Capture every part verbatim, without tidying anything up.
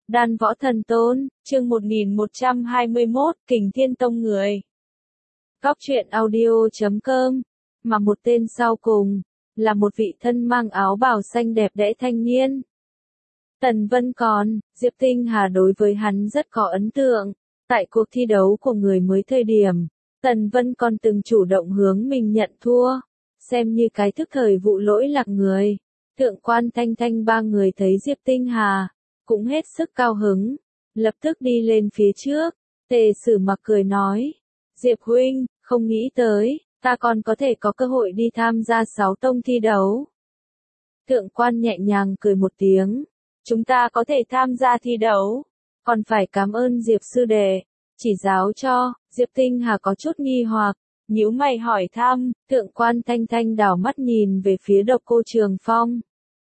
Đan Võ Thần Tôn, chương một nghìn một trăm hai mươi mốt, Kình Thiên Tông người. Góc truyện audio chấm com, mà một tên sau cùng, là một vị thân mang áo bào xanh đẹp đẽ thanh niên. Tần Vân còn, Diệp Tinh Hà đối với hắn rất có ấn tượng. Tại cuộc thi đấu của người mới thời điểm, Tần Vân còn từng chủ động hướng mình nhận thua, xem như cái thức thời vụ lỗi lạc người. Thượng quan Thanh Thanh ba người thấy Diệp Tinh Hà, cũng hết sức cao hứng, lập tức đi lên phía trước. Tề Sử Mặc cười nói, Diệp huynh, không nghĩ tới, ta còn có thể có cơ hội đi tham gia sáu tông thi đấu. Thượng quan nhẹ nhàng cười một tiếng, chúng ta có thể tham gia thi đấu, còn phải cảm ơn Diệp sư đệ, chỉ giáo cho. Diệp Tinh Hà có chút nghi hoặc, nhíu mày hỏi thăm. Thượng quan Thanh Thanh đảo mắt nhìn về phía Độc Cô Trường Phong,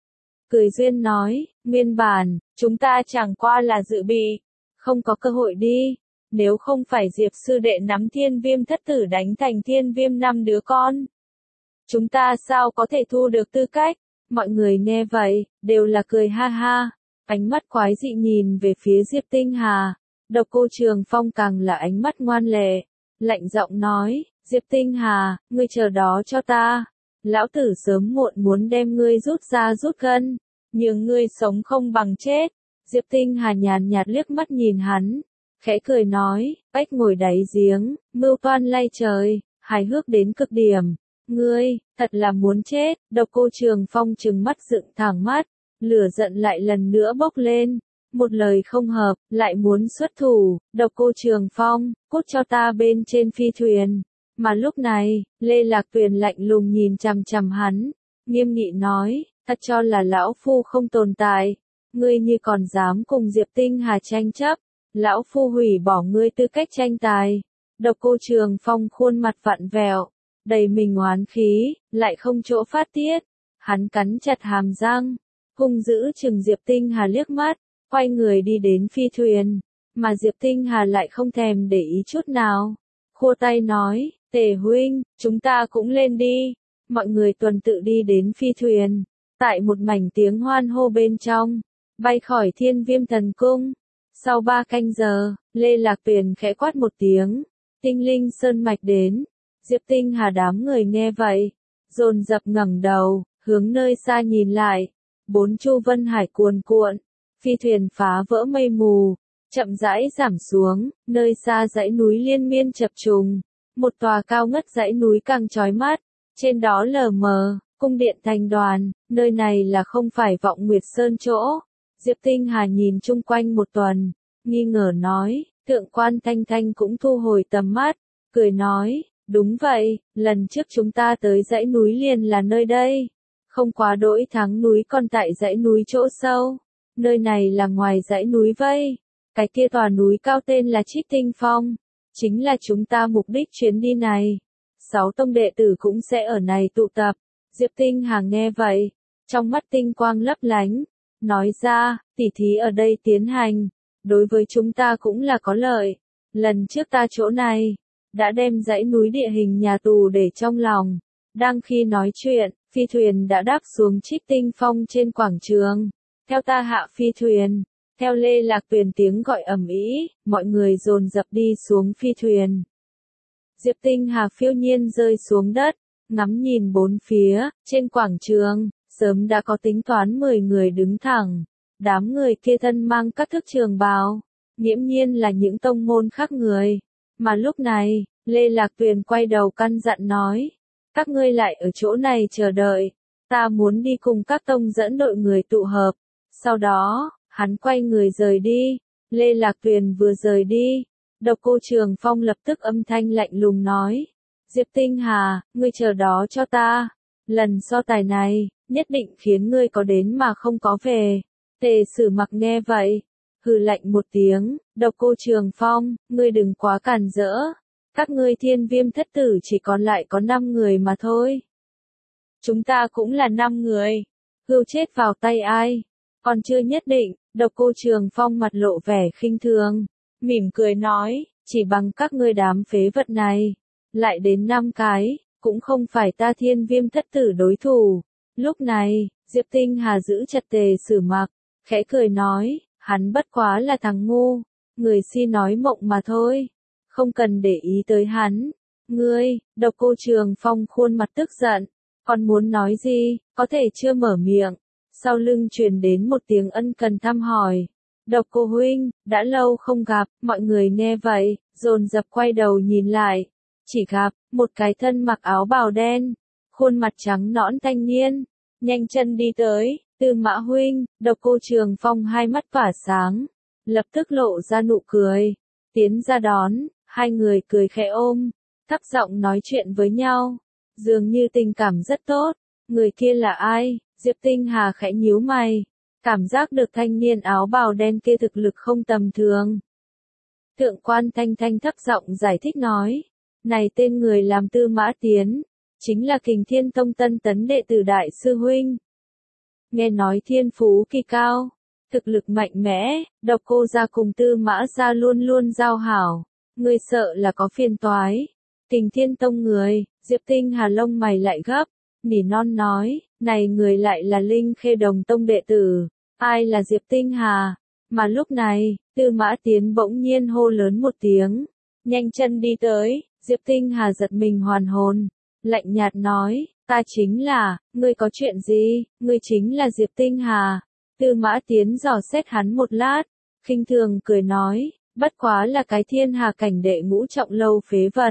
cười duyên nói, nguyên bản, chúng ta chẳng qua là dự bị, không có cơ hội đi. Nếu không phải Diệp sư đệ nắm Thiên Viêm thất tử đánh thành Thiên Viêm năm đứa con, chúng ta sao có thể thu được tư cách? Mọi người nghe vậy, đều là cười ha ha, ánh mắt quái dị nhìn về phía Diệp Tinh Hà. Độc Cô Trường Phong càng là ánh mắt ngoan lệ, lạnh giọng nói, Diệp Tinh Hà, ngươi chờ đó cho ta. Lão tử sớm muộn muốn đem ngươi rút ra rút gân, nhưng ngươi sống không bằng chết. Diệp Tinh Hà nhàn nhạt liếc mắt nhìn hắn, khẽ cười nói, bách ngồi đáy giếng, mưu toan lay trời, hài hước đến cực điểm. Ngươi, thật là muốn chết. Độc Cô Trường Phong trừng mắt dựng thẳng mắt, lửa giận lại lần nữa bốc lên. Một lời không hợp, lại muốn xuất thủ. Độc Cô Trường Phong, cút cho ta bên trên phi thuyền. Mà lúc này, Lê Lạc Tuyền lạnh lùng nhìn chằm chằm hắn, nghiêm nghị nói, thật cho là lão phu không tồn tại. Ngươi như còn dám cùng Diệp Tinh Hà tranh chấp, lão phu hủy bỏ ngươi tư cách tranh tài. Độc Cô Trường Phong khuôn mặt vặn vẹo, đầy mình oán khí, lại không chỗ phát tiết. Hắn cắn chặt hàm răng, hung dữ chừng Diệp Tinh Hà liếc mắt, quay người đi đến phi thuyền, mà Diệp Tinh Hà lại không thèm để ý chút nào. Khua tay nói, Tề huynh, chúng ta cũng lên đi. Mọi người tuần tự đi đến phi thuyền, tại một mảnh tiếng hoan hô bên trong, bay khỏi Thiên Viêm Thần Cung. Sau ba canh giờ, Lê Lạc Tuyền khẽ quát một tiếng, Tinh Linh Sơn Mạch đến. Diệp Tinh Hà đám người nghe vậy, dồn dập ngẩng đầu, hướng nơi xa nhìn lại. Bốn chu vân hải cuồn cuộn, phi thuyền phá vỡ mây mù, chậm rãi giảm xuống, nơi xa dãy núi liên miên chập trùng. Một tòa cao ngất dãy núi càng chói mắt, trên đó lờ mờ, cung điện thành đoàn, nơi này là không phải Vọng Nguyệt Sơn chỗ. Diệp Tinh Hà nhìn chung quanh một tuần, nghi ngờ nói. Thượng quan Thanh Thanh cũng thu hồi tầm mắt, cười nói, đúng vậy, lần trước chúng ta tới dãy núi liền là nơi đây. Không quá đỗi tháng núi còn tại dãy núi chỗ sâu, nơi này là ngoài dãy núi vây. Cái kia tòa núi cao tên là Trích Tinh Phong, chính là chúng ta mục đích chuyến đi này. Sáu tông đệ tử cũng sẽ ở này tụ tập. Diệp Tinh Hà nghe vậy, trong mắt tinh quang lấp lánh, nói ra, tỉ thí ở đây tiến hành, đối với chúng ta cũng là có lợi. Lần trước ta chỗ này, đã đem dãy núi địa hình nhà tù để trong lòng. Đang khi nói chuyện, phi thuyền đã đáp xuống Trích Tinh Phong trên quảng trường. Theo ta hạ phi thuyền. Theo Lê Lạc Tuyền tiếng gọi ầm ĩ, mọi người dồn dập đi xuống phi thuyền. Diệp Tinh Hà phiêu nhiên rơi xuống đất, ngắm nhìn bốn phía. Trên quảng trường, sớm đã có tính toán mười người đứng thẳng. Đám người kia thân mang các thức trường bào, nghiễm nhiên là những tông môn khác người. Mà lúc này, Lê Lạc Tuyền quay đầu căn dặn nói, các ngươi lại ở chỗ này chờ đợi, ta muốn đi cùng các tông dẫn đội người tụ hợp. Sau đó, hắn quay người rời đi. Lê Lạc Tuyền vừa rời đi, Độc Cô Trường Phong lập tức âm thanh lạnh lùng nói, Diệp Tinh Hà, ngươi chờ đó cho ta. Lần so tài này, nhất định khiến ngươi có đến mà không có về. Tề Sử Mặc nghe vậy, hừ lạnh một tiếng, Độc Cô Trường Phong, ngươi đừng quá càn rỡ. Các ngươi Thiên Viêm thất tử chỉ còn lại có năm người mà thôi. Chúng ta cũng là năm người. Hưu chết vào tay ai? Còn chưa nhất định. Độc Cô Trường Phong mặt lộ vẻ khinh thường, mỉm cười nói, chỉ bằng các ngươi đám phế vật này, lại đến năm cái, cũng không phải ta Thiên Viêm thất tử đối thủ. Lúc này, Diệp Tinh Hà giữ chặt Tề Sử Mặc, khẽ cười nói, hắn bất quá là thằng ngu, người si nói mộng mà thôi, không cần để ý tới hắn. Ngươi, Độc Cô Trường Phong khuôn mặt tức giận, còn muốn nói gì, có thể chưa mở miệng, sau lưng truyền đến một tiếng ân cần thăm hỏi. Độc Cô huynh, đã lâu không gặp, mọi người nghe vậy, dồn dập quay đầu nhìn lại, chỉ gặp một cái thân mặc áo bào đen, khuôn mặt trắng nõn thanh niên, nhanh chân đi tới. Tư Mã huynh, Độc Cô Trường Phong hai mắt tỏa sáng, lập tức lộ ra nụ cười, tiến ra đón, hai người cười khẽ ôm, thấp giọng nói chuyện với nhau, dường như tình cảm rất tốt. Người kia là ai? Diệp Tinh Hà khẽ nhíu mày, cảm giác được thanh niên áo bào đen kia thực lực không tầm thường. Thượng quan Thanh Thanh thấp giọng giải thích nói, này tên người làm Tư Mã Tiến, chính là Kình Thiên Tông tân tấn đệ tử đại sư huynh. Nghe nói thiên phú kỳ cao, thực lực mạnh mẽ, Độc Cô gia cùng Tư Mã gia luôn luôn giao hảo, người sợ là có phiền toái. Kình Thiên Tông người, Diệp Tinh Hà lông mày lại gấp, nỉ non nói, này người lại là Linh Khê Đồng Tông đệ tử, ai là Diệp Tinh Hà? Mà lúc này, Tư Mã Tiến bỗng nhiên hô lớn một tiếng, nhanh chân đi tới. Diệp Tinh Hà giật mình hoàn hồn, lạnh nhạt nói, ta chính là, ngươi có chuyện gì, ngươi chính là Diệp Tinh Hà. Tư Mã Tiến dò xét hắn một lát, khinh thường cười nói, bất quá là cái thiên hà cảnh đệ ngũ trọng lâu phế vật.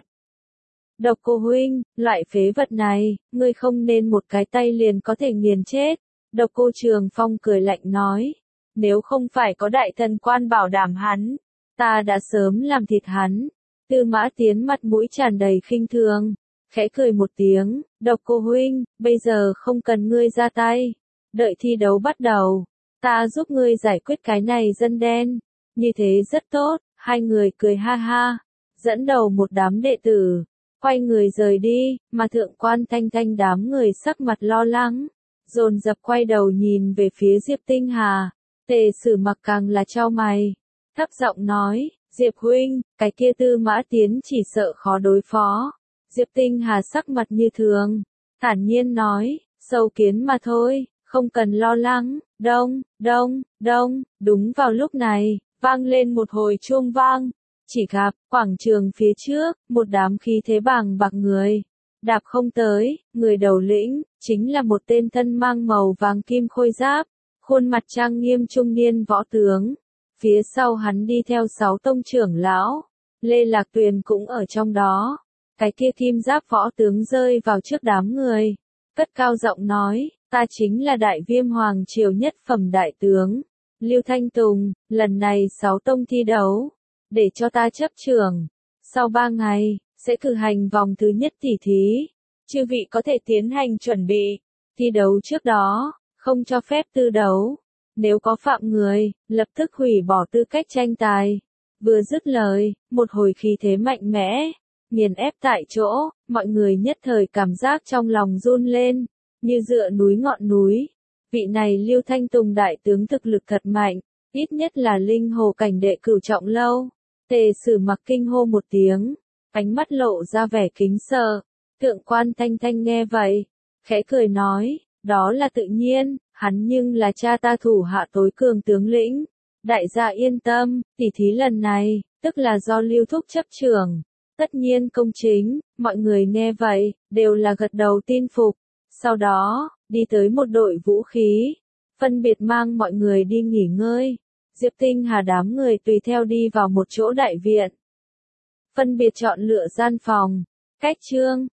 Độc Cô huynh, loại phế vật này, ngươi không nên một cái tay liền có thể nghiền chết. Độc Cô Trường Phong cười lạnh nói, nếu không phải có đại thần quan bảo đảm hắn, ta đã sớm làm thịt hắn. Tư Mã Tiến mặt mũi tràn đầy khinh thường, khẽ cười một tiếng, Độc Cô huynh, bây giờ không cần ngươi ra tay, đợi thi đấu bắt đầu, ta giúp ngươi giải quyết cái này dân đen, như thế rất tốt. Hai người cười ha ha, dẫn đầu một đám đệ tử, quay người rời đi, mà Thượng quan Thanh Thanh đám người sắc mặt lo lắng, dồn dập quay đầu nhìn về phía Diệp Tinh Hà. Tề Sử Mặc càng là chau mày, thấp giọng nói, Diệp huynh, cái kia Tư Mã Tiến chỉ sợ khó đối phó. Diệp Tinh Hà sắc mặt như thường, thản nhiên nói, sâu kiến mà thôi, không cần lo lắng. Đông, đông, đông, đúng vào lúc này, vang lên một hồi chuông vang, chỉ gặp, quảng trường phía trước, một đám khí thế bàng bạc người, đạp không tới, người đầu lĩnh, chính là một tên thân mang màu vàng kim khôi giáp, khuôn mặt trang nghiêm trung niên võ tướng, phía sau hắn đi theo sáu tông trưởng lão, Lê Lạc Tuyền cũng ở trong đó. Cái kia kim giáp võ tướng rơi vào trước đám người, cất cao giọng nói, ta chính là Đại Viêm Hoàng triều nhất phẩm đại tướng, Lưu Thanh Tùng, lần này sáu tông thi đấu, để cho ta chấp trưởng, sau ba ngày, sẽ cử hành vòng thứ nhất tỷ thí, chư vị có thể tiến hành chuẩn bị, thi đấu trước đó, không cho phép tư đấu, nếu có phạm người, lập tức hủy bỏ tư cách tranh tài. Vừa dứt lời, một hồi khí thế mạnh mẽ, nghiền ép tại chỗ, mọi người nhất thời cảm giác trong lòng run lên, như dựa núi ngọn núi. Vị này Lưu Thanh Tùng đại tướng thực lực thật mạnh, ít nhất là linh hồ cảnh đệ cửu trọng lâu. Tề Sử Mặc kinh hô một tiếng, ánh mắt lộ ra vẻ kính sợ. Thượng quan Thanh Thanh nghe vậy, khẽ cười nói, đó là tự nhiên, hắn nhưng là cha ta thủ hạ tối cường tướng lĩnh. Đại gia yên tâm, tỷ thí lần này, tức là do Lưu Thúc chấp trưởng, tất nhiên công chính. Mọi người nghe vậy, đều là gật đầu tin phục. Sau đó, đi tới một đội vũ khí, phân biệt mang mọi người đi nghỉ ngơi. Diệp Tinh Hà đám người tùy theo đi vào một chỗ đại viện, phân biệt chọn lựa gian phòng. Cách chương